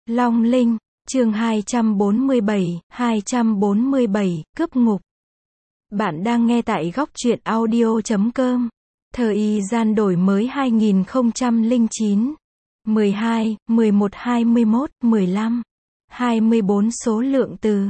Long Linh, chương 247, cướp ngục. Bạn đang nghe tại góc truyện audio.com. Thời gian đổi mới 2009, 12, 11, 21, 15, 24 số lượng từ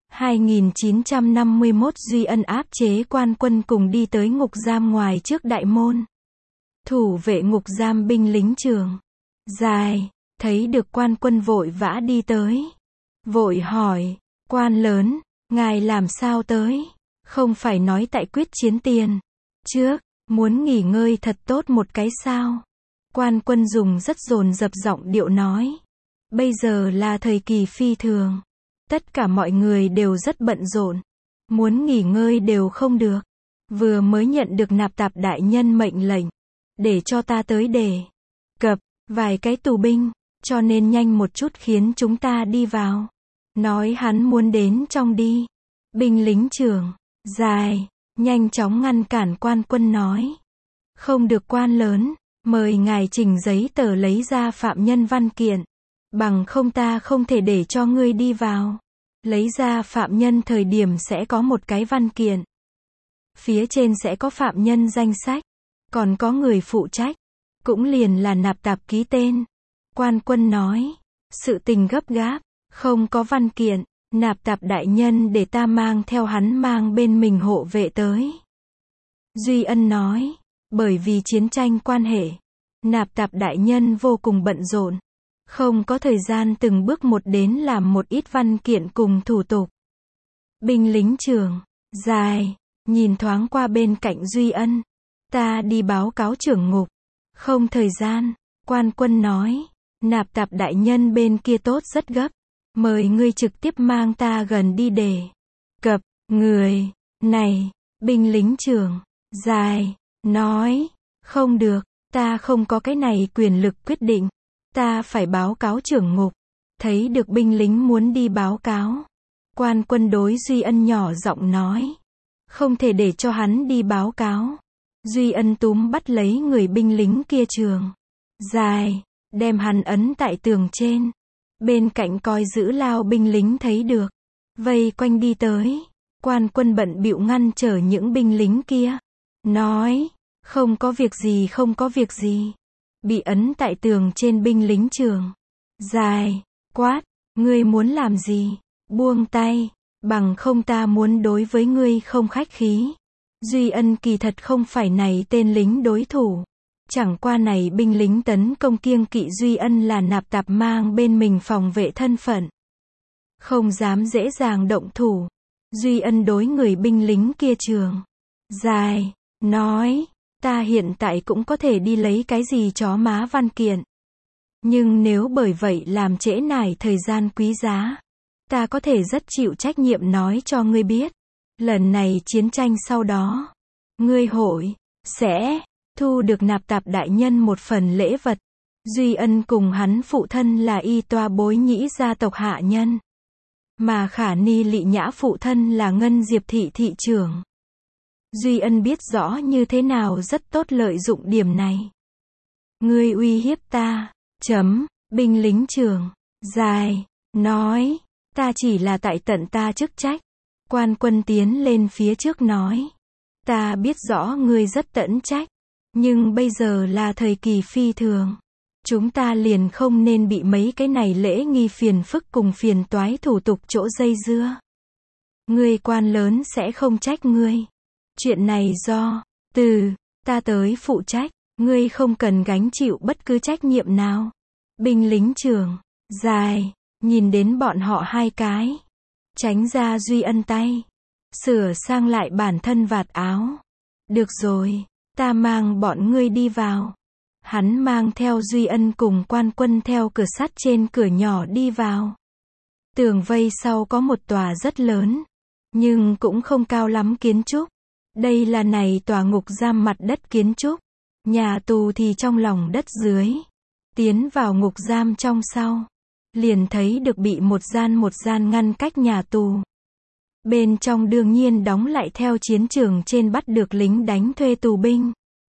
2951 Duy Ân áp chế quan quân cùng đi tới ngục giam ngoài trước đại môn. Thủ vệ ngục giam binh lính trường dài, thấy được quan quân vội vã đi tới. Vội hỏi, quan lớn, ngài làm sao tới? Không phải nói tại quyết chiến tiền trước, muốn nghỉ ngơi thật tốt một cái sao? Quan quân dùng rất dồn dập giọng điệu nói. Bây giờ là thời kỳ phi thường. Tất cả mọi người đều rất bận rộn. Muốn nghỉ ngơi đều không được. Vừa mới nhận được nạp tạp đại nhân mệnh lệnh. Để cho ta tới để cập vài cái tù binh. Cho nên nhanh một chút khiến chúng ta đi vào. Nói hắn muốn đến trong đi. Binh lính trưởng dài, nhanh chóng ngăn cản quan quân nói. Không được quan lớn, mời ngài trình giấy tờ lấy ra phạm nhân văn kiện. Bằng không ta không thể để cho ngươi đi vào. Lấy ra phạm nhân thời điểm sẽ có một cái văn kiện. Phía trên sẽ có phạm nhân danh sách. Còn có người phụ trách. Cũng liền là nạp tạp ký tên. Quan quân nói. Sự tình gấp gáp. Không có văn kiện. Nạp tạp đại nhân để ta mang theo hắn mang bên mình hộ vệ tới. Duy Ân nói. Bởi vì chiến tranh quan hệ. Nạp tạp đại nhân vô cùng bận rộn. Không có thời gian từng bước một đến làm một ít văn kiện cùng thủ tục. Binh lính trưởng dài, nhìn thoáng qua bên cạnh Duy Ân. Ta đi báo cáo trưởng ngục. Không thời gian, quan quân nói. Nạp tạp đại nhân bên kia tốt rất gấp. Mời ngươi trực tiếp mang ta gần đi để cập người này. Binh lính trưởng dài, nói. Không được, ta không có cái này quyền lực quyết định. Ta phải báo cáo trưởng ngục. Thấy được binh lính muốn đi báo cáo. Quan quân đối Duy Ân nhỏ giọng nói. Không thể để cho hắn đi báo cáo. Duy Ân túm bắt lấy người binh lính kia trường dài, đem hắn ấn tại tường trên. Bên cạnh coi giữ lao binh lính thấy được. Vây quanh đi tới. Quan quân bận bịu ngăn trở những binh lính kia. Nói. Không có việc gì, không có việc gì. Bị ấn tại tường trên binh lính trường dài, quát. Ngươi muốn làm gì? Buông tay. Bằng không ta muốn đối với ngươi không khách khí. Duy Ân kỳ thật không phải này tên lính đối thủ. Chẳng qua này binh lính tấn công kiêng kỵ Duy Ân là nạp tạp mang bên mình phòng vệ thân phận. Không dám dễ dàng động thủ. Duy Ân đối người binh lính kia trường dài, nói. Ta hiện tại cũng có thể đi lấy cái gì chó má văn kiện. Nhưng nếu bởi vậy làm trễ nải thời gian quý giá. Ta có thể rất chịu trách nhiệm nói cho ngươi biết. Lần này chiến tranh sau đó. Ngươi hội sẽ thu được nạp tạp đại nhân một phần lễ vật. Duy Ân cùng hắn phụ thân là y toa bối nhĩ gia tộc hạ nhân. Mà khả ni lị nhã phụ thân là ngân diệp thị thị trưởng. Duy Ân biết rõ như thế nào rất tốt lợi dụng điểm này. Ngươi uy hiếp ta. Binh lính trưởng dài, nói. Ta chỉ là tại tận ta chức trách. Quan quân tiến lên phía trước nói. Ta biết rõ ngươi rất tận trách. Nhưng bây giờ là thời kỳ phi thường. Chúng ta liền không nên bị mấy cái này lễ nghi phiền phức cùng phiền toái thủ tục chỗ dây dưa. Ngươi quan lớn sẽ không trách ngươi. Chuyện này do từ ta tới phụ trách. Ngươi không cần gánh chịu bất cứ trách nhiệm nào. Binh lính trưởng dài, nhìn đến bọn họ hai cái. Tránh ra Duy Ân tay. Sửa sang lại bản thân vạt áo. Được rồi, ta mang bọn ngươi đi vào. Hắn mang theo Duy Ân cùng quan quân theo cửa sắt trên cửa nhỏ đi vào. Tường vây sau có một tòa rất lớn. Nhưng cũng không cao lắm kiến trúc. Đây là này tòa ngục giam mặt đất kiến trúc. Nhà tù thì trong lòng đất dưới. Tiến vào ngục giam trong sau. Liền thấy được bị một gian ngăn cách nhà tù. Bên trong đương nhiên đóng lại theo chiến trường trên bắt được lính đánh thuê tù binh.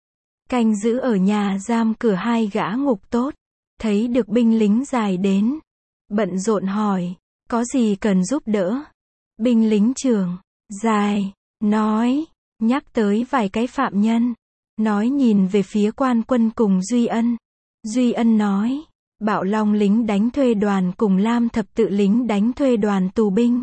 Canh giữ ở nhà giam cửa hai gã ngục tốt. Thấy được binh lính dài đến. bận rộn hỏi, có gì cần giúp đỡ? Binh lính trưởng, dài, nói, nhắc tới vài cái phạm nhân, nói nhìn về phía Quan Quân cùng Duy Ân. Duy Ân nói, Bạo Long lính đánh thuê đoàn cùng Lam Thập Tự lính đánh thuê đoàn tù binh.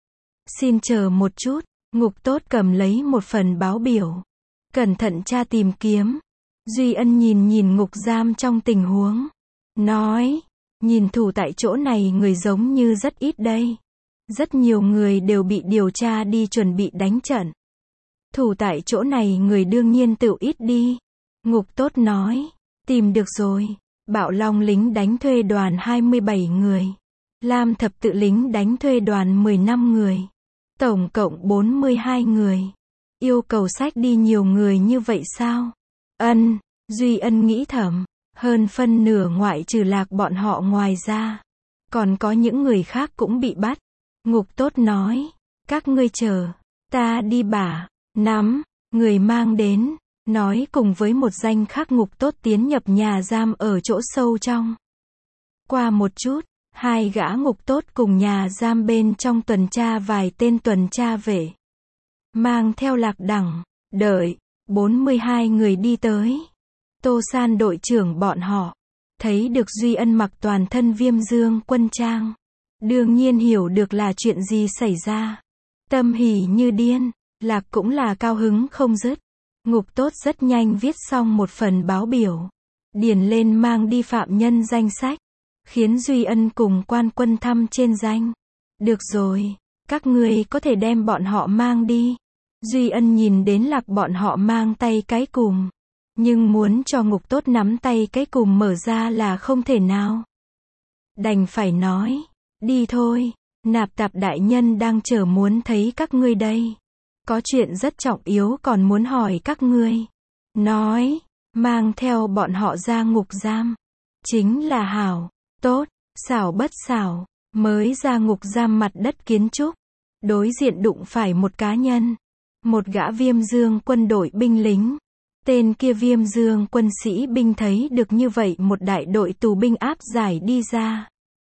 Xin chờ một chút, Ngục Tốt cầm lấy một phần báo biểu, cẩn thận tra tìm kiếm. Duy Ân nhìn ngục giam trong tình huống, nói, nhìn thủ tại chỗ này người giống như rất ít đây. Rất nhiều người đều bị điều tra đi chuẩn bị đánh trận. Thủ tại chỗ này người đương nhiên tự ít đi. Ngục Tốt nói, tìm được rồi. Bạo Long lính đánh thuê đoàn 27 người. Lam Thập Tự lính đánh thuê đoàn 15 người. Tổng cộng 42 người. Yêu cầu sách đi nhiều người như vậy sao? Ân, Duy Ân nghĩ thầm. Hơn phân nửa ngoại trừ Lạc bọn họ ngoài ra. Còn có những người khác cũng bị bắt. Ngục Tốt nói, các ngươi chờ, ta đi bả, nắm, người mang đến, nói cùng với một danh khác Ngục Tốt tiến nhập nhà giam ở chỗ sâu trong. Qua một chút, hai gã Ngục Tốt cùng nhà giam bên trong tuần tra vài tên tuần tra vệ. Mang theo Lạc Đẳng, đợi, 42 người đi tới. Tô San đội trưởng bọn họ, thấy được Duy Ân mặc toàn thân Viêm Dương quân trang. Đương nhiên hiểu được là chuyện gì xảy ra. Tâm hỉ như điên, Lạc cũng là cao hứng không dứt. Ngục Tốt rất nhanh viết xong một phần báo biểu. Điền lên mang đi phạm nhân danh sách. Khiến Duy Ân cùng Quan Quân thăm trên danh. Được rồi, các ngươi có thể đem bọn họ mang đi. Duy Ân nhìn đến Lạc bọn họ mang tay cái cùm. Nhưng muốn cho Ngục Tốt nắm tay cái cùm mở ra là không thể nào. Đành phải nói. Đi thôi, Nạp Tạp đại nhân đang chờ muốn thấy các ngươi đây. Có chuyện rất trọng yếu còn muốn hỏi các ngươi. Nói, mang theo bọn họ ra ngục giam. Chính là hảo, tốt, xảo bất xảo, mới ra ngục giam mặt đất kiến trúc. Đối diện đụng phải một cá nhân. Một gã Viêm Dương quân đội binh lính. Tên kia Viêm Dương quân sĩ binh thấy được như vậy một đại đội tù binh áp giải đi ra.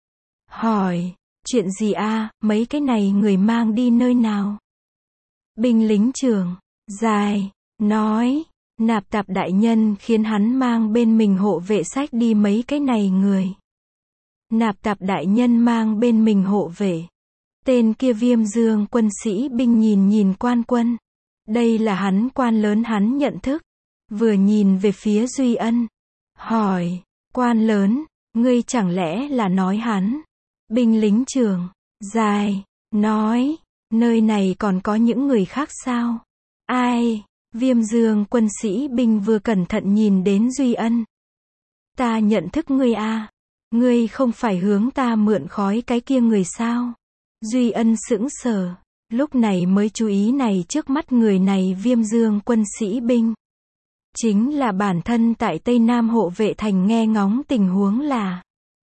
Hỏi, chuyện gì a, mấy cái này người mang đi nơi nào? Binh lính trưởng, dài, nói, Nạp Tạp đại nhân khiến hắn mang bên mình hộ vệ sách đi mấy cái này người. Nạp Tạp đại nhân mang bên mình hộ vệ. Tên kia Viêm Dương quân sĩ binh nhìn Quan Quân. Đây là hắn quan lớn hắn nhận thức. Vừa nhìn về phía Duy Ân. Hỏi, quan lớn, ngươi chẳng lẽ là nói hắn? Binh lính trưởng, dài, nói, nơi này còn có những người khác sao? Ai? Viêm Dương quân sĩ binh vừa cẩn thận nhìn đến Duy Ân. Ta nhận thức ngươi a, ngươi không phải hướng ta mượn khói cái kia người sao? Duy Ân sững sờ, lúc này mới chú ý này trước mắt người này Viêm Dương quân sĩ binh. Chính là bản thân tại Tây Nam hộ vệ thành nghe ngóng tình huống là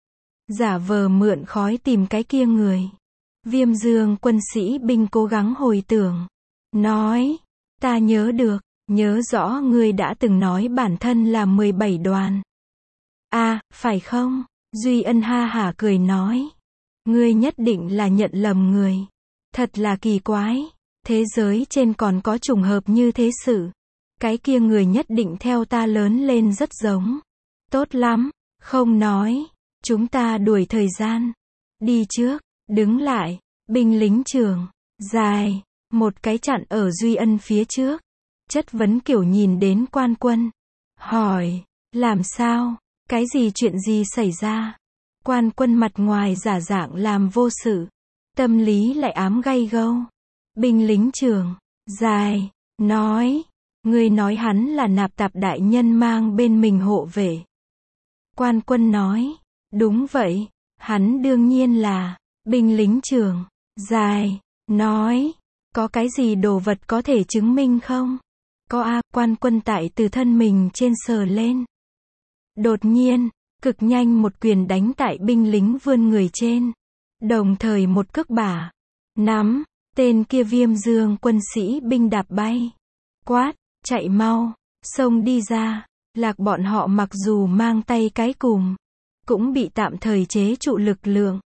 giả vờ mượn khói tìm cái kia người. Viêm Dương quân sĩ binh cố gắng hồi tưởng. Nói, ta nhớ được, nhớ rõ ngươi đã từng nói bản thân là 17 đoàn. À, phải không? Duy Ân ha hả cười nói. Ngươi nhất định là nhận lầm người. Thật là kỳ quái. Thế giới trên còn có trùng hợp như thế sự. Cái kia người nhất định theo ta lớn lên rất giống. Tốt lắm, không nói. Chúng ta đuổi thời gian. Đi trước, đứng lại, binh lính trưởng, dài, một cái chặn ở Duy Ân phía trước. Chất vấn kiểu nhìn đến Quan Quân. Hỏi, làm sao? Cái gì chuyện gì xảy ra? Quan Quân mặt ngoài giả dạng làm vô sự. Tâm lý lại ám gay gâu. Binh lính trưởng, dài, nói. Ngươi nói hắn là Nạp Tạp đại nhân mang bên mình hộ vệ. Quan Quân nói. Đúng vậy, hắn đương nhiên là. Binh lính trưởng, dài, nói. Có cái gì đồ vật có thể chứng minh không? Có a, Quan Quân tại từ thân mình trên sờ lên. Đột nhiên, cực nhanh một quyền đánh tại binh lính vươn người trên. Đồng thời một cước bả. Nắm, tên kia Viêm Dương quân sĩ binh đạp bay. Quát, chạy mau, xông đi ra. Lạc bọn họ mặc dù mang tay cái cùm, cũng bị tạm thời chế trụ lực lượng.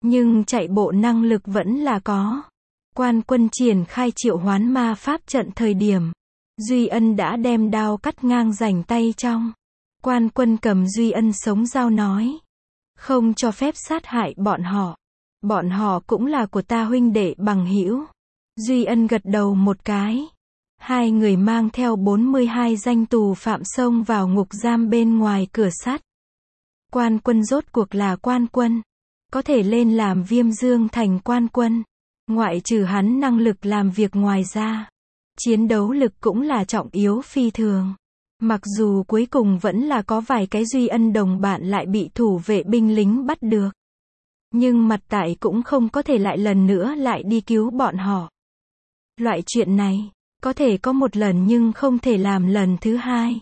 Nhưng chạy bộ năng lực vẫn là có. Quan Quân triển khai triệu hoán ma pháp trận thời điểm, Duy Ân đã đem đao cắt ngang rảnh tay trong. Quan Quân cầm Duy Ân sống dao nói. Không cho phép sát hại bọn họ. Bọn họ cũng là của ta huynh đệ bằng hữu. Duy Ân gật đầu một cái. Hai người mang theo 42 danh tù phạm xông vào ngục giam bên ngoài cửa sắt. Quan Quân rốt cuộc là Quan Quân. Có thể lên làm Viêm Dương thành Quan Quân. Ngoại trừ hắn năng lực làm việc ngoài ra, chiến đấu lực cũng là trọng yếu phi thường. Mặc dù cuối cùng vẫn là có vài cái Duy Ân đồng bạn lại bị thủ vệ binh lính bắt được. Nhưng mặt tại cũng không có thể lại lần nữa lại đi cứu bọn họ. Loại chuyện này, có thể có một lần nhưng không thể làm lần thứ hai.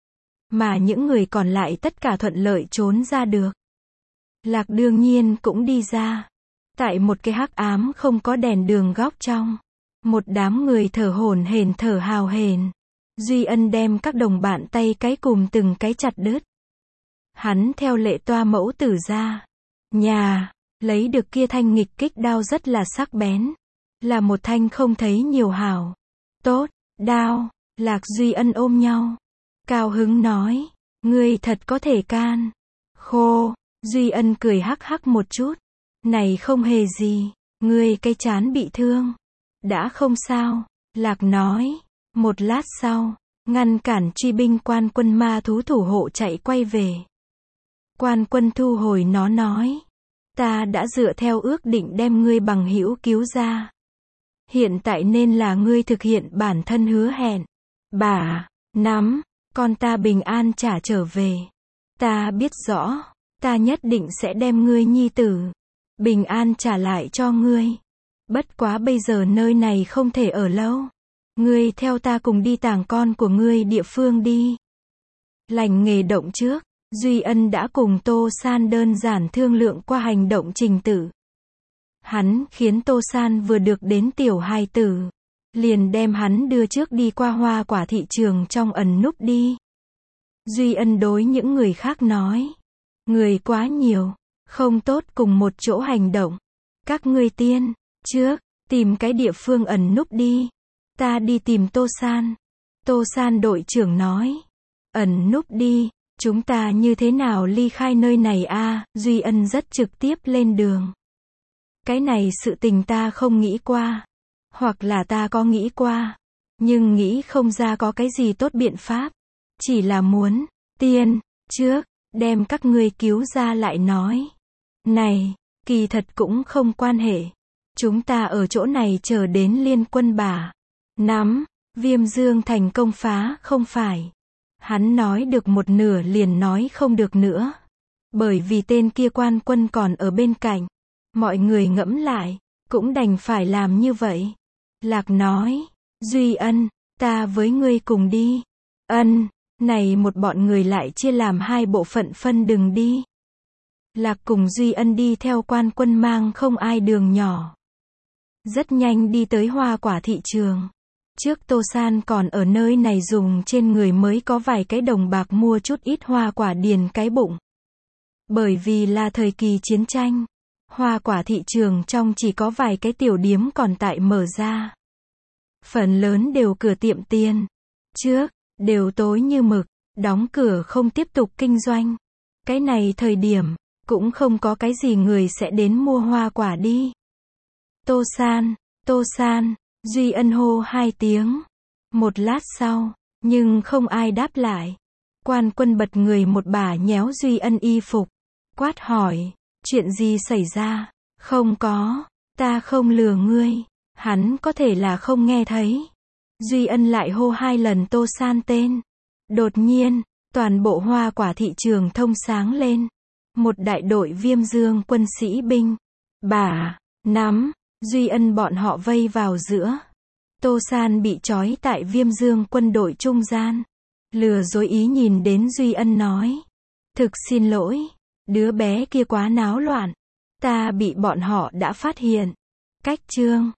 Mà những người còn lại tất cả thuận lợi trốn ra được. Lạc đương nhiên cũng đi ra. Tại một cái hắc ám không có đèn đường góc trong. Một đám người thở hổn hển thở hào hển. Duy Ân đem các đồng bạn tay cái cùm từng cái chặt đứt. Hắn theo lệ toa mẫu tử ra. Nhà, lấy được kia thanh nghịch kích đao rất là sắc bén. Là một thanh không thấy nhiều hảo. Tốt, đao, Lạc Duy Ân ôm nhau. Cao hứng nói, ngươi thật có thể can. Khô, Duy Ân cười hắc hắc một chút. Này không hề gì, ngươi cái trán bị thương. Đã không sao, Lạc nói. Một lát sau, ngăn cản truy binh Quan Quân ma thú thủ hộ chạy quay về. Quan Quân thu hồi nó nói. Ta đã dựa theo ước định đem ngươi bằng hữu cứu ra. Hiện tại nên là ngươi thực hiện bản thân hứa hẹn. Bà, nắm, con ta bình an trả trở về. Ta biết rõ, ta nhất định sẽ đem ngươi nhi tử bình an trả lại cho ngươi. Bất quá bây giờ nơi này không thể ở lâu. Ngươi theo ta cùng đi tàng con của ngươi địa phương đi. Lành nghề động trước, Duy Ân đã cùng Tô San đơn giản thương lượng qua hành động trình tự. Hắn khiến Tô San vừa được đến tiểu hài tử, liền đem hắn đưa trước đi qua hoa quả thị trường trong ẩn núp đi. Duy Ân đối những người khác nói. Người quá nhiều, không tốt cùng một chỗ hành động. Các ngươi tiên, trước, tìm cái địa phương ẩn núp đi. Ta đi tìm Tô San. Tô San đội trưởng nói. Ẩn núp đi, chúng ta như thế nào ly khai nơi này a? Duy Ân rất trực tiếp lên đường. Cái này sự tình ta không nghĩ qua. Hoặc là ta có nghĩ qua. Nhưng nghĩ không ra có cái gì tốt biện pháp. Chỉ là muốn, tiên, trước, đem các ngươi cứu ra lại nói. Này, kỳ thật cũng không quan hệ. Chúng ta ở chỗ này chờ đến liên quân bà. Nắm, Viêm Dương thành công phá, không phải. Hắn nói được một nửa liền nói không được nữa. Bởi vì tên kia Quan Quân còn ở bên cạnh. Mọi người ngẫm lại, cũng đành phải làm như vậy. Lạc nói, Duy Ân, ta với ngươi cùng đi. Ân, này một bọn người lại chia làm hai bộ phận phân đường đi. Lạc cùng Duy Ân đi theo Quan Quân mang không ai đường nhỏ. Rất nhanh đi tới hoa quả thị trường. Trước Tô San còn ở nơi này dùng trên người mới có vài cái đồng bạc mua chút ít hoa quả điền cái bụng. Bởi vì là thời kỳ chiến tranh, hoa quả thị trường trong chỉ có vài cái tiểu điếm còn tại mở ra. Phần lớn đều cửa tiệm tiền. Trước, đều tối như mực, đóng cửa không tiếp tục kinh doanh. Cái này thời điểm, cũng không có cái gì người sẽ đến mua hoa quả đi. Tô San, Duy Ân hô hai tiếng. Một lát sau, nhưng không ai đáp lại. Quan Quân bật người một bà nhéo Duy Ân y phục. Quát hỏi, chuyện gì xảy ra? Không có, ta không lừa ngươi. Hắn có thể là không nghe thấy. Duy Ân lại hô hai lần Tô San tên. Đột nhiên, toàn bộ hoa quả thị trường thông sáng lên. Một đại đội Viêm Dương quân sĩ binh. Bà, nắm, Duy Ân bọn họ vây vào giữa. Tô San bị trói tại Viêm Dương quân đội trung gian. Lừa dối ý nhìn đến Duy Ân nói. Thực xin lỗi, đứa bé kia quá náo loạn. Ta bị bọn họ đã phát hiện. Cách chương